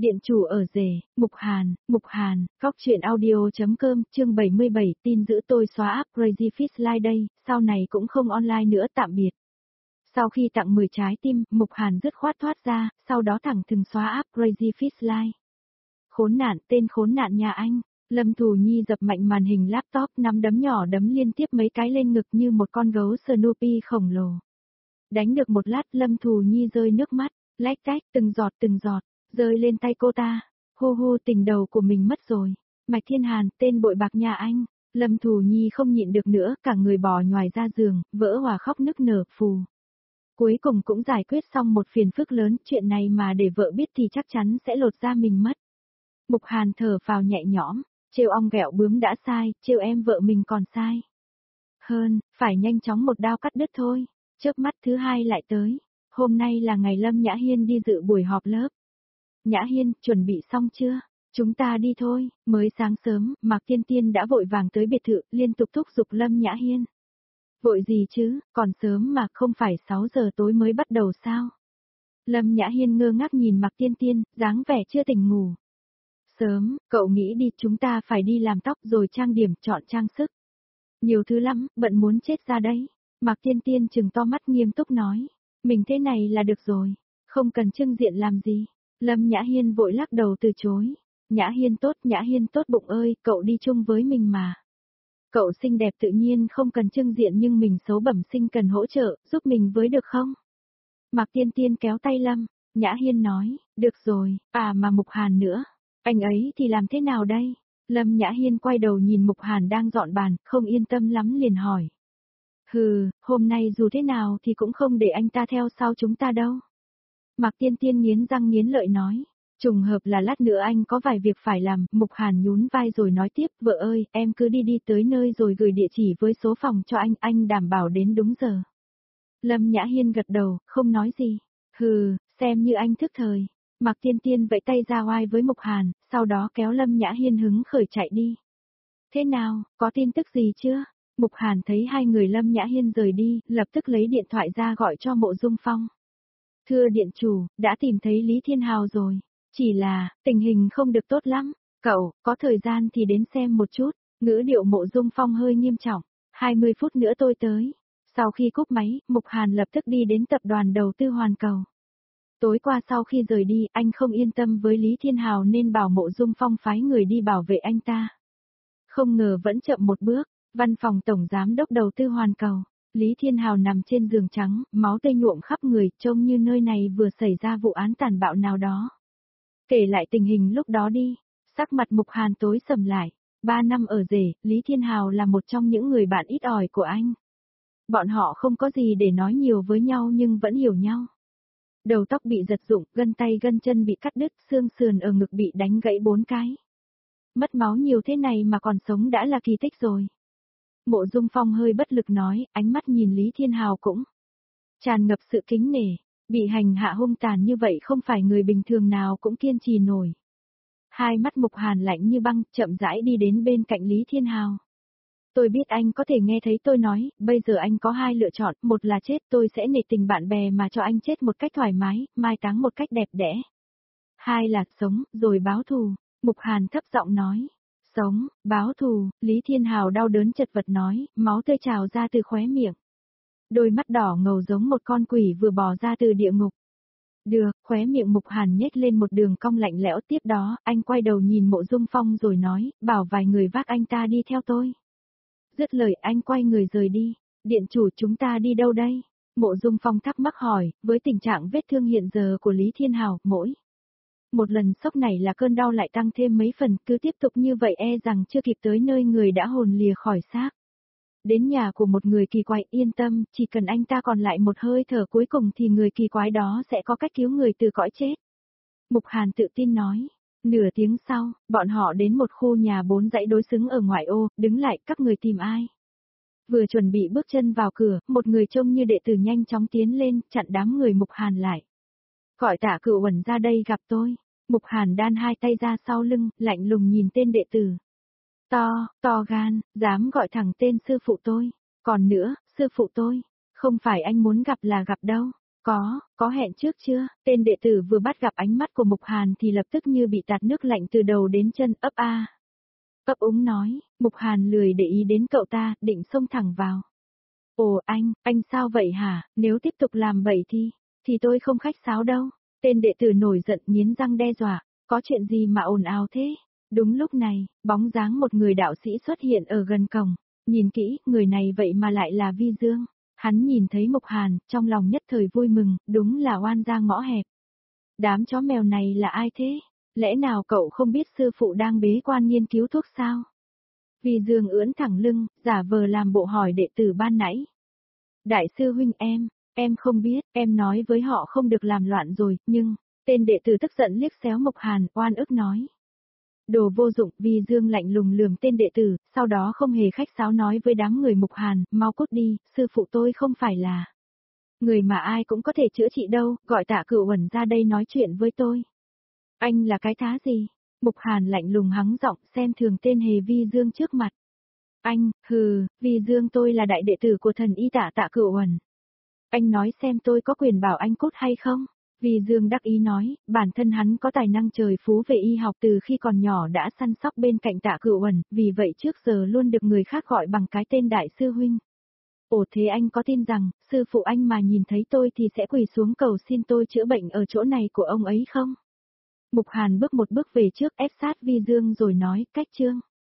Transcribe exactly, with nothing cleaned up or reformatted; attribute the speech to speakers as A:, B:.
A: Điện chủ ở rể, Mục Hàn, Mục Hàn, Góc truyện audio.com, chương bảy mươi bảy, tin giữ tôi xóa app Crazy Fish Live đây, sau này cũng không online nữa, tạm biệt. Sau khi tặng mười trái tim, Mục Hàn dứt khoát thoát ra, sau đó thẳng thừng xóa app Crazy Fish Live. Khốn nạn, tên khốn nạn nhà anh. Lâm Thù Nhi dập mạnh màn hình laptop, nắm đấm nhỏ đấm liên tiếp mấy cái lên ngực như một con gấu Snoopy khổng lồ. Đánh được một lát, Lâm Thù Nhi rơi nước mắt, lách tách, từng giọt từng giọt, rơi lên tay cô ta. Hu hu, tình đầu của mình mất rồi. Mạch Thiên Hàn, tên bội bạc nhà anh. Lâm Thù Nhi không nhịn được nữa, cả người bò nhòi ra giường, vỡ hòa khóc nức nở phù. Cuối cùng cũng giải quyết xong một phiền phức lớn, chuyện này mà để vợ biết thì chắc chắn sẽ lột da mình mất. Mục Hàn thở phào nhẹ nhõm, trêu ong ghẹo bướm đã sai, trêu em vợ mình còn sai. Hơn, phải nhanh chóng một đao cắt đứt thôi. Chớp mắt thứ hai lại tới. Hôm nay là ngày Lâm Nhã Hiên đi dự buổi họp lớp. Nhã Hiên, chuẩn bị xong chưa? Chúng ta đi thôi. Mới sáng sớm, Mạc Tiên Tiên đã vội vàng tới biệt thự, liên tục thúc giục Lâm Nhã Hiên. Vội gì chứ, còn sớm mà, không phải sáu giờ tối mới bắt đầu sao? Lâm Nhã Hiên ngơ ngác nhìn Mạc Tiên Tiên, dáng vẻ chưa tỉnh ngủ. Sớm, cậu nghĩ đi, chúng ta phải đi làm tóc rồi trang điểm, chọn trang sức. Nhiều thứ lắm, bận muốn chết ra đấy. Mạc Tiên Tiên trừng to mắt nghiêm túc nói. Mình thế này là được rồi, không cần trưng diện làm gì. Lâm Nhã Hiên vội lắc đầu từ chối. Nhã Hiên tốt, Nhã Hiên tốt bụng ơi, cậu đi chung với mình mà. Cậu xinh đẹp tự nhiên không cần trưng diện nhưng mình xấu bẩm sinh cần hỗ trợ, giúp mình với được không? Mạc Tiên Tiên kéo tay Lâm, Nhã Hiên nói, được rồi, à mà Mục Hàn nữa. Anh ấy thì làm thế nào đây? Lâm Nhã Hiên quay đầu nhìn Mục Hàn đang dọn bàn, không yên tâm lắm liền hỏi. Hừ, hôm nay dù thế nào thì cũng không để anh ta theo sau chúng ta đâu. Mạc Tiên Tiên nghiến răng nghiến lợi nói. Trùng hợp là lát nữa anh có vài việc phải làm, Mục Hàn nhún vai rồi nói tiếp, vợ ơi, em cứ đi đi tới nơi rồi gửi địa chỉ với số phòng cho anh, anh đảm bảo đến đúng giờ. Lâm Nhã Hiên gật đầu, không nói gì. Hừ, xem như anh thức thời. Mạc Tiên Tiên vẫy tay ra oai với Mục Hàn, sau đó kéo Lâm Nhã Hiên hứng khởi chạy đi. Thế nào, có tin tức gì chưa? Mục Hàn thấy hai người Lâm Nhã Hiên rời đi, lập tức lấy điện thoại ra gọi cho Mộ Dung Phong. Thưa điện chủ, đã tìm thấy Lý Thiên Hào rồi. Chỉ là, tình hình không được tốt lắm. Cậu, có thời gian thì đến xem một chút. Ngữ điệu Mộ Dung Phong hơi nghiêm trọng. hai mươi phút nữa tôi tới. Sau khi cúp máy, Mục Hàn lập tức đi đến tập đoàn đầu tư Hoàn Cầu. Tối qua sau khi rời đi, anh không yên tâm với Lý Thiên Hào nên bảo Mộ Dung Phong phái người đi bảo vệ anh ta. Không ngờ vẫn chậm một bước, văn phòng tổng giám đốc đầu tư Hoàn Cầu. Lý Thiên Hào nằm trên giường trắng, máu tươi nhuộm khắp người, trông như nơi này vừa xảy ra vụ án tàn bạo nào đó. Kể lại tình hình lúc đó đi, sắc mặt Mục Hàn tối sầm lại. Ba năm ở rể, Lý Thiên Hào là một trong những người bạn ít ỏi của anh. Bọn họ không có gì để nói nhiều với nhau nhưng vẫn hiểu nhau. Đầu tóc bị giật rụng, gân tay gân chân bị cắt đứt, xương sườn ở ngực bị đánh gãy bốn cái. Mất máu nhiều thế này mà còn sống đã là kỳ tích rồi. Mộ Dung Phong hơi bất lực nói, ánh mắt nhìn Lý Thiên Hào cũng tràn ngập sự kính nể. Bị hành hạ hung tàn như vậy không phải người bình thường nào cũng kiên trì nổi. Hai mắt Mục Hàn lạnh như băng, chậm rãi đi đến bên cạnh Lý Thiên Hào. Tôi biết anh có thể nghe thấy tôi nói, bây giờ anh có hai lựa chọn, một là chết, tôi sẽ nể tình bạn bè mà cho anh chết một cách thoải mái, mai táng một cách đẹp đẽ. Hai là sống, rồi báo thù. Mục Hàn thấp giọng nói. Sống, báo thù, Lý Thiên Hào đau đớn chật vật nói, máu tươi trào ra từ khóe miệng. Đôi mắt đỏ ngầu giống một con quỷ vừa bò ra từ địa ngục. Được, khóe miệng Mục Hàn nhếch lên một đường cong lạnh lẽo, tiếp đó, anh quay đầu nhìn Mộ Dung Phong rồi nói, bảo vài người vác anh ta đi theo tôi. Dứt lời anh quay người rời đi. Điện chủ, chúng ta đi đâu đây? Mộ Dung Phong thắc mắc hỏi, với tình trạng vết thương hiện giờ của Lý Thiên Hào, mỗi một lần sốc này là cơn đau lại tăng thêm mấy phần, cứ tiếp tục như vậy e rằng chưa kịp tới nơi người đã hồn lìa khỏi xác. Đến nhà của một người kỳ quái, yên tâm, chỉ cần anh ta còn lại một hơi thở cuối cùng thì người kỳ quái đó sẽ có cách cứu người từ cõi chết. Mục Hàn tự tin nói. Nửa tiếng sau, bọn họ đến một khu nhà bốn dãy đối xứng ở ngoại ô, đứng lại, các người tìm ai? Vừa chuẩn bị bước chân vào cửa, một người trông như đệ tử nhanh chóng tiến lên, chặn đám người Mục Hàn lại. Gọi Tạ Cửu Uẩn ra đây gặp tôi. Mục Hàn đan hai tay ra sau lưng, lạnh lùng nhìn tên đệ tử. To, to gan, dám gọi thẳng tên sư phụ tôi. Còn nữa, sư phụ tôi, không phải anh muốn gặp là gặp đâu. Có, có hẹn trước chưa? Tên đệ tử vừa bắt gặp ánh mắt của Mục Hàn thì lập tức như bị tạt nước lạnh từ đầu đến chân, ấp a. Ấp úng nói, Mục Hàn lười để ý đến cậu ta, định xông thẳng vào. Ồ anh, anh sao vậy hả, nếu tiếp tục làm bậy thì, thì tôi không khách sáo đâu. Tên đệ tử nổi giận nghiến răng đe dọa, có chuyện gì mà ồn ào thế? Đúng lúc này, bóng dáng một người đạo sĩ xuất hiện ở gần cổng, nhìn kỹ, người này vậy mà lại là Vi Dương. Hắn nhìn thấy Mục Hàn, trong lòng nhất thời vui mừng, đúng là oan gia ngõ hẹp. Đám chó mèo này là ai thế? Lẽ nào cậu không biết sư phụ đang bế quan nghiên cứu thuốc sao? Vi Dương ưỡn thẳng lưng, giả vờ làm bộ hỏi đệ tử ban nãy. Đại sư huynh em, em không biết, em nói với họ không được làm loạn rồi, nhưng, tên đệ tử tức giận liếc xéo Mục Hàn, oan ức nói. Đồ vô dụng, Vi Dương lạnh lùng lườm tên đệ tử, sau đó không hề khách sáo nói với đám người Mục Hàn, mau cút đi, sư phụ tôi không phải là người mà ai cũng có thể chữa trị đâu, gọi Tạ Cửu Uẩn ra đây nói chuyện với tôi. Anh là cái thá gì? Mục Hàn lạnh lùng hắng giọng, xem thường tên hề Vi Dương trước mặt. Anh, hừ, Vi Dương tôi là đại đệ tử của thần y Tạ Tạ Cửu Uẩn. Anh nói xem tôi có quyền bảo anh cút hay không? Vi Dương đắc ý nói, bản thân hắn có tài năng trời phú về y học từ khi còn nhỏ đã săn sóc bên cạnh Tạ Cửu Uẩn, vì vậy trước giờ luôn được người khác gọi bằng cái tên đại sư huynh. Ồ thế anh có tin rằng, sư phụ anh mà nhìn thấy tôi thì sẽ quỳ xuống cầu xin tôi chữa bệnh ở chỗ này của ông ấy không? Mục Hàn bước một bước về trước ép sát Vi Dương rồi nói, cách chương.